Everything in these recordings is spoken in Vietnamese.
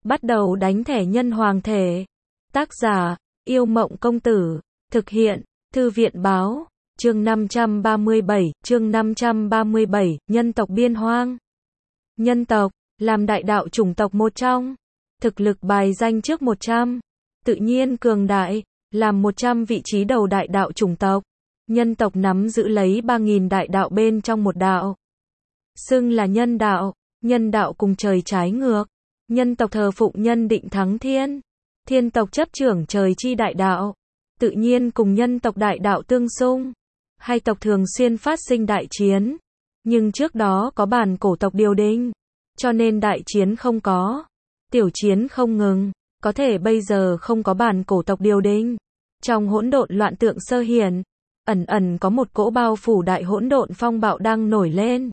Bắt đầu đánh thẻ nhân hoàng thể. Tác giả, Yêu Mộng Công Tử. Thực hiện, Thư viện Báo. Chương 537, nhân tộc biên hoang. Nhân tộc, làm đại đạo chủng tộc một trong. Thực lực bài danh trước 100. Tự nhiên cường đại, làm 100 vị trí đầu đại đạo chủng tộc. Nhân tộc nắm giữ lấy 3.000 đại đạo bên trong một đạo. Xưng là nhân đạo cùng trời trái ngược. Nhân tộc thờ phụng nhân định thắng thiên. Thiên tộc chấp trưởng trời chi đại đạo. Tự nhiên cùng nhân tộc đại đạo tương xung. Hai tộc thường xuyên phát sinh đại chiến. Nhưng trước đó có bản cổ tộc điều đình. Cho nên đại chiến không có. Tiểu chiến không ngừng. Có thể bây giờ không có bản cổ tộc điều đình. Trong hỗn độn loạn tượng sơ hiển, ẩn có một cỗ bao phủ đại hỗn độn phong bạo đang nổi lên.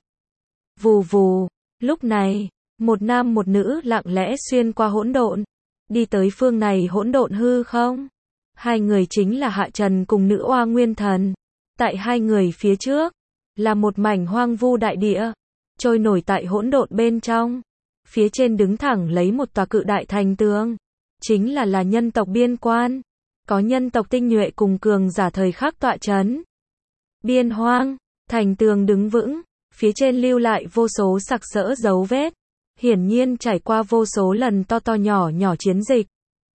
Vù vù, lúc này, một nam một nữ lặng lẽ xuyên qua hỗn độn, đi tới phương này hỗn độn hư không. Hai người chính là Hạ Trần cùng nữ oa Nguyên Thần. Tại hai người phía trước, là một mảnh hoang vu đại địa, trôi nổi tại hỗn độn bên trong. Phía trên đứng thẳng lấy một tòa cự đại thành tường, chính là nhân tộc biên quan. Có nhân tộc tinh nhuệ cùng cường giả thời khắc tọa chấn. Biên hoang, thành tường đứng vững, phía trên lưu lại vô số sặc sỡ dấu vết. Hiển nhiên trải qua vô số lần to nhỏ chiến dịch.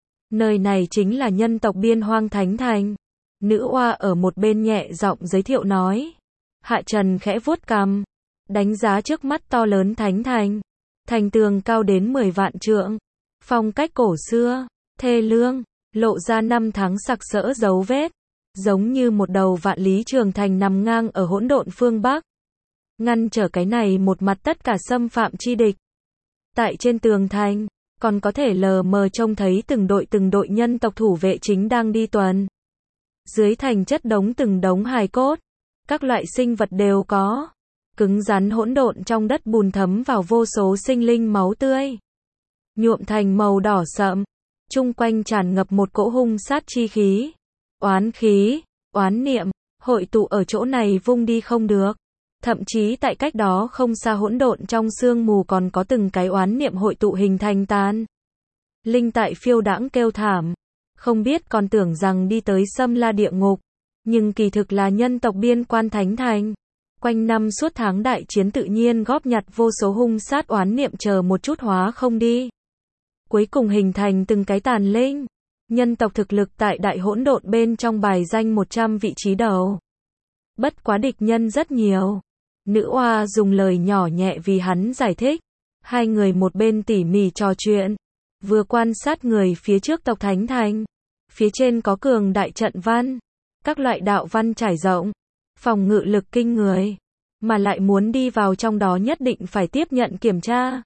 Nơi này chính là nhân tộc biên hoang thánh thành. Nữ oa ở một bên nhẹ giọng giới thiệu nói. Hạ Trần khẽ vuốt cằm, đánh giá trước mắt to lớn thánh thành. Thành tường cao đến 10 vạn trượng. Phong cách cổ xưa, thê lương, lộ ra năm tháng sặc sỡ dấu vết. Giống như một đầu vạn lý trường thành nằm ngang ở hỗn độn phương Bắc. Ngăn trở cái này một mặt tất cả xâm phạm chi địch. Tại trên tường thành, còn có thể lờ mờ trông thấy từng đội nhân tộc thủ vệ chính đang đi tuần. Dưới thành chất đống từng đống hài cốt. Các loại sinh vật đều có. Cứng rắn hỗn độn trong đất bùn thấm vào vô số sinh linh máu tươi. Nhuộm thành màu đỏ sậm. Chung quanh tràn ngập một cỗ hung sát chi khí. Oán khí, oán niệm, hội tụ ở chỗ này vung đi không được. Thậm chí tại cách đó không xa hỗn độn trong sương mù còn có từng cái oán niệm hội tụ hình thành tan. Linh tại phiêu đãng kêu thảm. Không biết còn tưởng rằng đi tới Xâm La địa ngục. Nhưng kỳ thực là nhân tộc biên quan thánh thành. Quanh năm suốt tháng đại chiến tự nhiên góp nhặt vô số hung sát oán niệm chờ một chút hóa không đi. Cuối cùng hình thành từng cái tàn linh. Nhân tộc thực lực tại đại hỗn độn bên trong bài danh 100 vị trí đầu. Bất quá địch nhân rất nhiều. Nữ oa dùng lời nhỏ nhẹ vì hắn giải thích. Hai người một bên tỉ mỉ trò chuyện. Vừa quan sát người phía trước tộc thánh thành. Phía trên có cường đại trận văn. Các loại đạo văn trải rộng. Phòng ngự lực kinh người. Mà lại muốn đi vào trong đó nhất định phải tiếp nhận kiểm tra.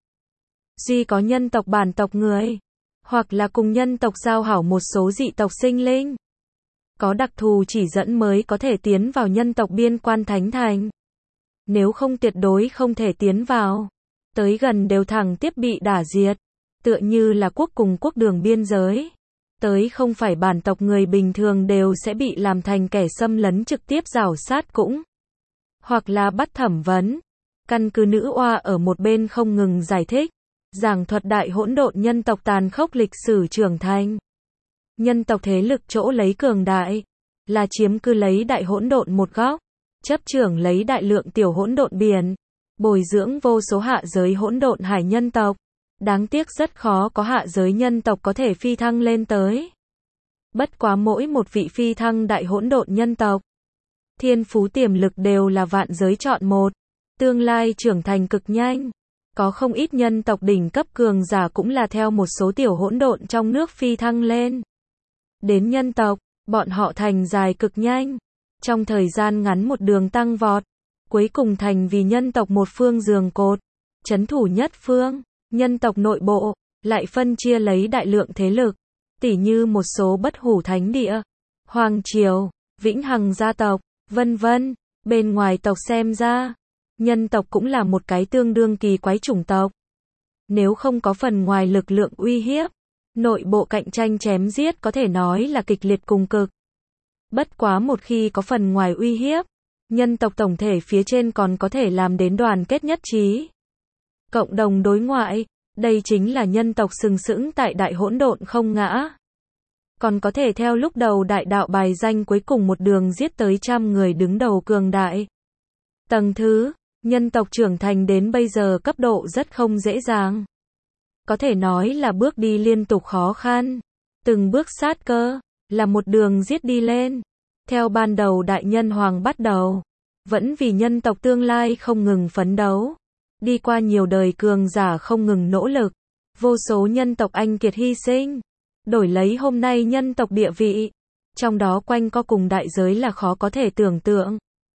Duy có nhân tộc bản tộc người. Hoặc là cùng nhân tộc giao hảo một số dị tộc sinh linh. Có đặc thù chỉ dẫn mới có thể tiến vào nhân tộc biên quan thánh thành. Nếu không tuyệt đối không thể tiến vào. Tới gần đều thẳng tiếp bị đả diệt. Tựa như là quốc cùng quốc đường biên giới. Tới không phải bản tộc người bình thường đều sẽ bị làm thành kẻ xâm lấn trực tiếp rảo sát cũng. Hoặc là bắt thẩm vấn. Căn cứ nữ oa ở một bên không ngừng giải thích. Giảng thuật đại hỗn độn nhân tộc tàn khốc lịch sử trưởng thành. Nhân tộc thế lực chỗ lấy cường đại. Là chiếm cư lấy đại hỗn độn một góc. Chấp trưởng lấy đại lượng tiểu hỗn độn biển. Bồi dưỡng vô số hạ giới hỗn độn hải nhân tộc. Đáng tiếc rất khó có hạ giới nhân tộc có thể phi thăng lên tới. Bất quá mỗi một vị phi thăng đại hỗn độn nhân tộc. Thiên phú tiềm lực đều là vạn giới chọn một. Tương lai trưởng thành cực nhanh. Có không ít nhân tộc đỉnh cấp cường giả cũng là theo một số tiểu hỗn độn trong nước phi thăng lên. Đến nhân tộc, bọn họ thành dài cực nhanh. Trong thời gian ngắn một đường tăng vọt. Cuối cùng thành vì nhân tộc một phương giường cột. Trấn thủ nhất phương. Nhân tộc nội bộ, lại phân chia lấy đại lượng thế lực. Tỉ như một số bất hủ thánh địa. Hoàng triều, vĩnh hằng gia tộc, vân vân. Bên ngoài tộc xem ra. Nhân tộc cũng là một cái tương đương kỳ quái chủng tộc. Nếu không có phần ngoài lực lượng uy hiếp, nội bộ cạnh tranh chém giết có thể nói là kịch liệt cùng cực. Bất quá một khi có phần ngoài uy hiếp, nhân tộc tổng thể phía trên còn có thể làm đến đoàn kết nhất trí. Cộng đồng đối ngoại, Đây chính là nhân tộc sừng sững tại đại hỗn độn không ngã. Còn có thể theo lúc đầu đại đạo bài danh cuối cùng một đường giết tới trăm người đứng đầu cường đại. Tầng thứ, nhân tộc trưởng thành đến bây giờ cấp độ rất không dễ dàng. Có thể nói là bước đi liên tục khó khăn. Từng bước sát cơ, là một đường giết đi lên. Theo ban đầu đại nhân hoàng bắt đầu, vẫn vì nhân tộc tương lai không ngừng phấn đấu. Đi qua nhiều đời cường giả không ngừng nỗ lực. Vô số nhân tộc anh kiệt hy sinh. Đổi lấy hôm nay nhân tộc địa vị. Trong đó quanh co cùng đại giới là khó có thể tưởng tượng.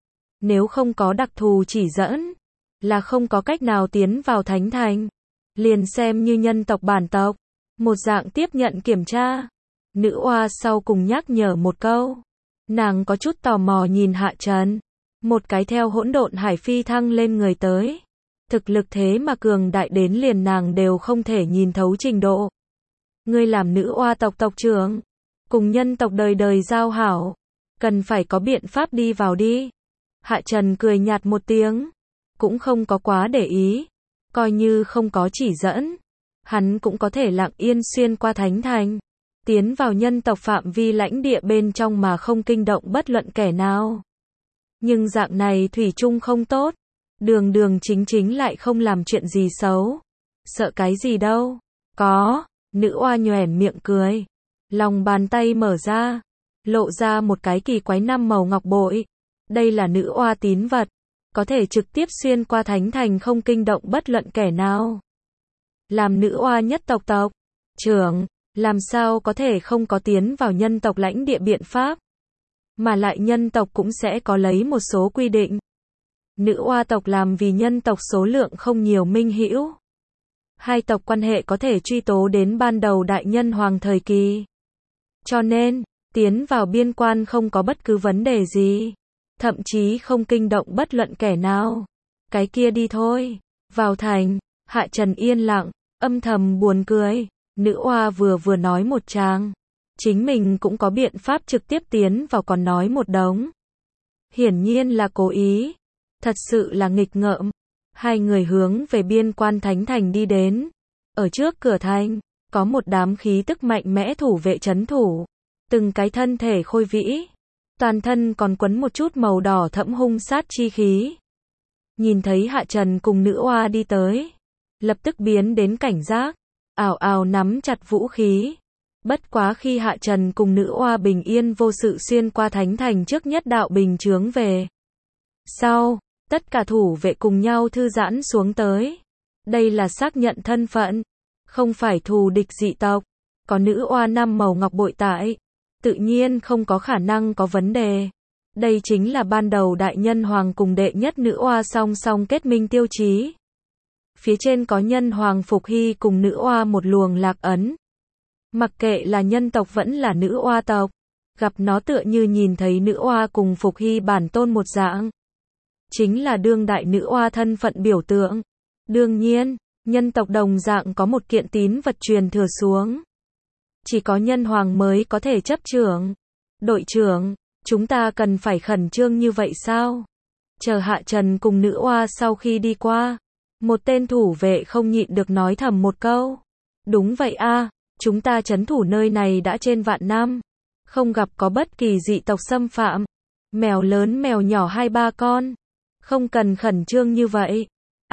Nếu không có đặc thù chỉ dẫn, là không có cách nào tiến vào thánh thành. Liền xem như nhân tộc bản tộc, một dạng tiếp nhận kiểm tra. Nữ oa sau cùng nhắc nhở một câu. Nàng có chút tò mò nhìn Hạ Trần. Một cái theo hỗn độn hải phi thăng lên người tới. Thực lực thế mà cường đại đến liền nàng đều không thể nhìn thấu trình độ. Ngươi làm nữ oa tộc tộc trưởng, cùng nhân tộc đời đời giao hảo, cần phải có biện pháp đi vào đi. Hạ Trần cười nhạt một tiếng, cũng không có quá để ý, coi như không có chỉ dẫn, hắn cũng có thể lặng yên xuyên qua thánh thành, tiến vào nhân tộc phạm vi lãnh địa bên trong mà không kinh động bất luận kẻ nào. Nhưng dạng này thủy chung không tốt, đường đường chính chính lại không làm chuyện gì xấu. Sợ cái gì đâu? Có. Nữ oa nhoẻn miệng cười. Lòng bàn tay mở ra, lộ ra một cái kỳ quái 5 màu ngọc bội. Đây là nữ oa tín vật, có thể trực tiếp xuyên qua thánh thành không kinh động bất luận kẻ nào. Làm nữ oa nhất tộc tộc trưởng, làm sao có thể không có tiến vào nhân tộc lãnh địa biện pháp. Mà lại nhân tộc cũng sẽ có lấy một số quy định. Nữ oa tộc làm vì nhân tộc số lượng không nhiều minh hữu. Hai tộc quan hệ có thể truy tố đến ban đầu đại nhân hoàng thời kỳ. Cho nên, tiến vào biên quan không có bất cứ vấn đề gì. Thậm chí không kinh động bất luận kẻ nào. Cái kia đi thôi. Vào thành, Hạ Trần yên lặng, âm thầm buồn cười. Nữ oa vừa nói một tràng. Chính mình cũng có biện pháp trực tiếp tiến vào còn nói một đống. Hiển nhiên là cố ý. Thật sự là nghịch ngợm. Hai người hướng về biên quan thánh thành đi đến. Ở trước cửa thành, có một đám khí tức mạnh mẽ thủ vệ trấn thủ. Từng cái thân thể khôi vĩ. Toàn thân còn quấn một chút màu đỏ thẫm hung sát chi khí. Nhìn thấy Hạ Trần cùng nữ oa đi tới. Lập tức biến đến cảnh giác. Ào ào nắm chặt vũ khí. Bất quá khi Hạ Trần cùng nữ oa bình yên vô sự xuyên qua thánh thành trước nhất đạo bình chướng về. Sau, tất cả thủ vệ cùng nhau thư giãn xuống tới. Đây là xác nhận thân phận. Không phải thù địch dị tộc. Có nữ oa 5 màu ngọc bội tại. Tự nhiên không có khả năng có vấn đề. Đây chính là ban đầu đại nhân hoàng cùng đệ nhất nữ oa song song kết minh tiêu chí. Phía trên có nhân hoàng Phục Hy cùng nữ oa một luồng lạc ấn. Mặc kệ là nhân tộc vẫn là nữ oa tộc. Gặp nó tựa như nhìn thấy nữ oa cùng Phục Hy bản tôn một dạng. Chính là đương đại nữ oa thân phận biểu tượng. Đương nhiên, nhân tộc đồng dạng có một kiện tín vật truyền thừa xuống. Chỉ có nhân hoàng mới có thể chấp trưởng. Đội trưởng, chúng ta cần phải khẩn trương như vậy sao? Chờ Hạ Trần cùng nữ oa sau khi đi qua. Một tên thủ vệ không nhịn được nói thầm một câu. Đúng vậy a, chúng ta trấn thủ nơi này đã trên vạn năm. Không gặp có bất kỳ dị tộc xâm phạm. Mèo lớn mèo nhỏ 2-3 con. Không cần khẩn trương như vậy.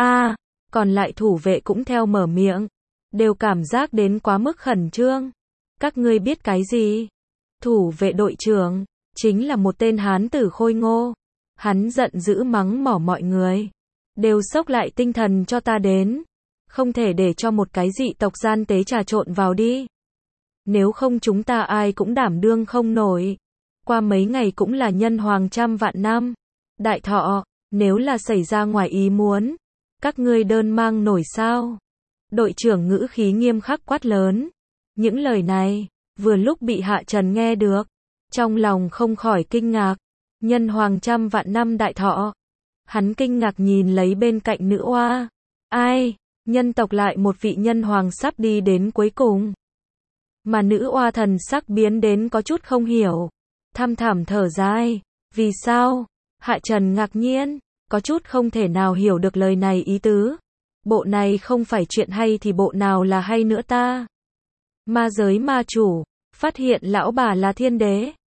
Còn lại thủ vệ cũng theo mở miệng. Đều cảm giác đến quá mức khẩn trương. Các ngươi biết cái gì? Thủ vệ đội trưởng, chính là một tên hán tử khôi ngô. Hắn giận dữ mắng mỏ mọi người. Đều xốc lại tinh thần cho ta đến. Không thể để cho một cái dị tộc gian tế trà trộn vào đi. Nếu không chúng ta ai cũng đảm đương không nổi. Qua mấy ngày cũng là nhân hoàng trăm vạn năm. Đại thọ, nếu là xảy ra ngoài ý muốn. Các ngươi đơn mang nổi sao? Đội trưởng ngữ khí nghiêm khắc quát lớn. Những lời này, vừa lúc bị Hạ Trần nghe được. Trong lòng không khỏi kinh ngạc. Nhân hoàng trăm vạn năm đại thọ. Hắn kinh ngạc nhìn lấy bên cạnh nữ oa. Ai? Nhân tộc lại một vị nhân hoàng sắp đi đến cuối cùng. Mà nữ oa thần sắc biến đến có chút không hiểu. Thăm thẳm thở dài. Vì sao? Hạ Trần ngạc nhiên. Có chút không thể nào hiểu được lời này ý tứ. Bộ này không phải chuyện hay thì bộ nào là hay nữa ta? Ma giới ma chủ, phát hiện lão bà là thiên đế.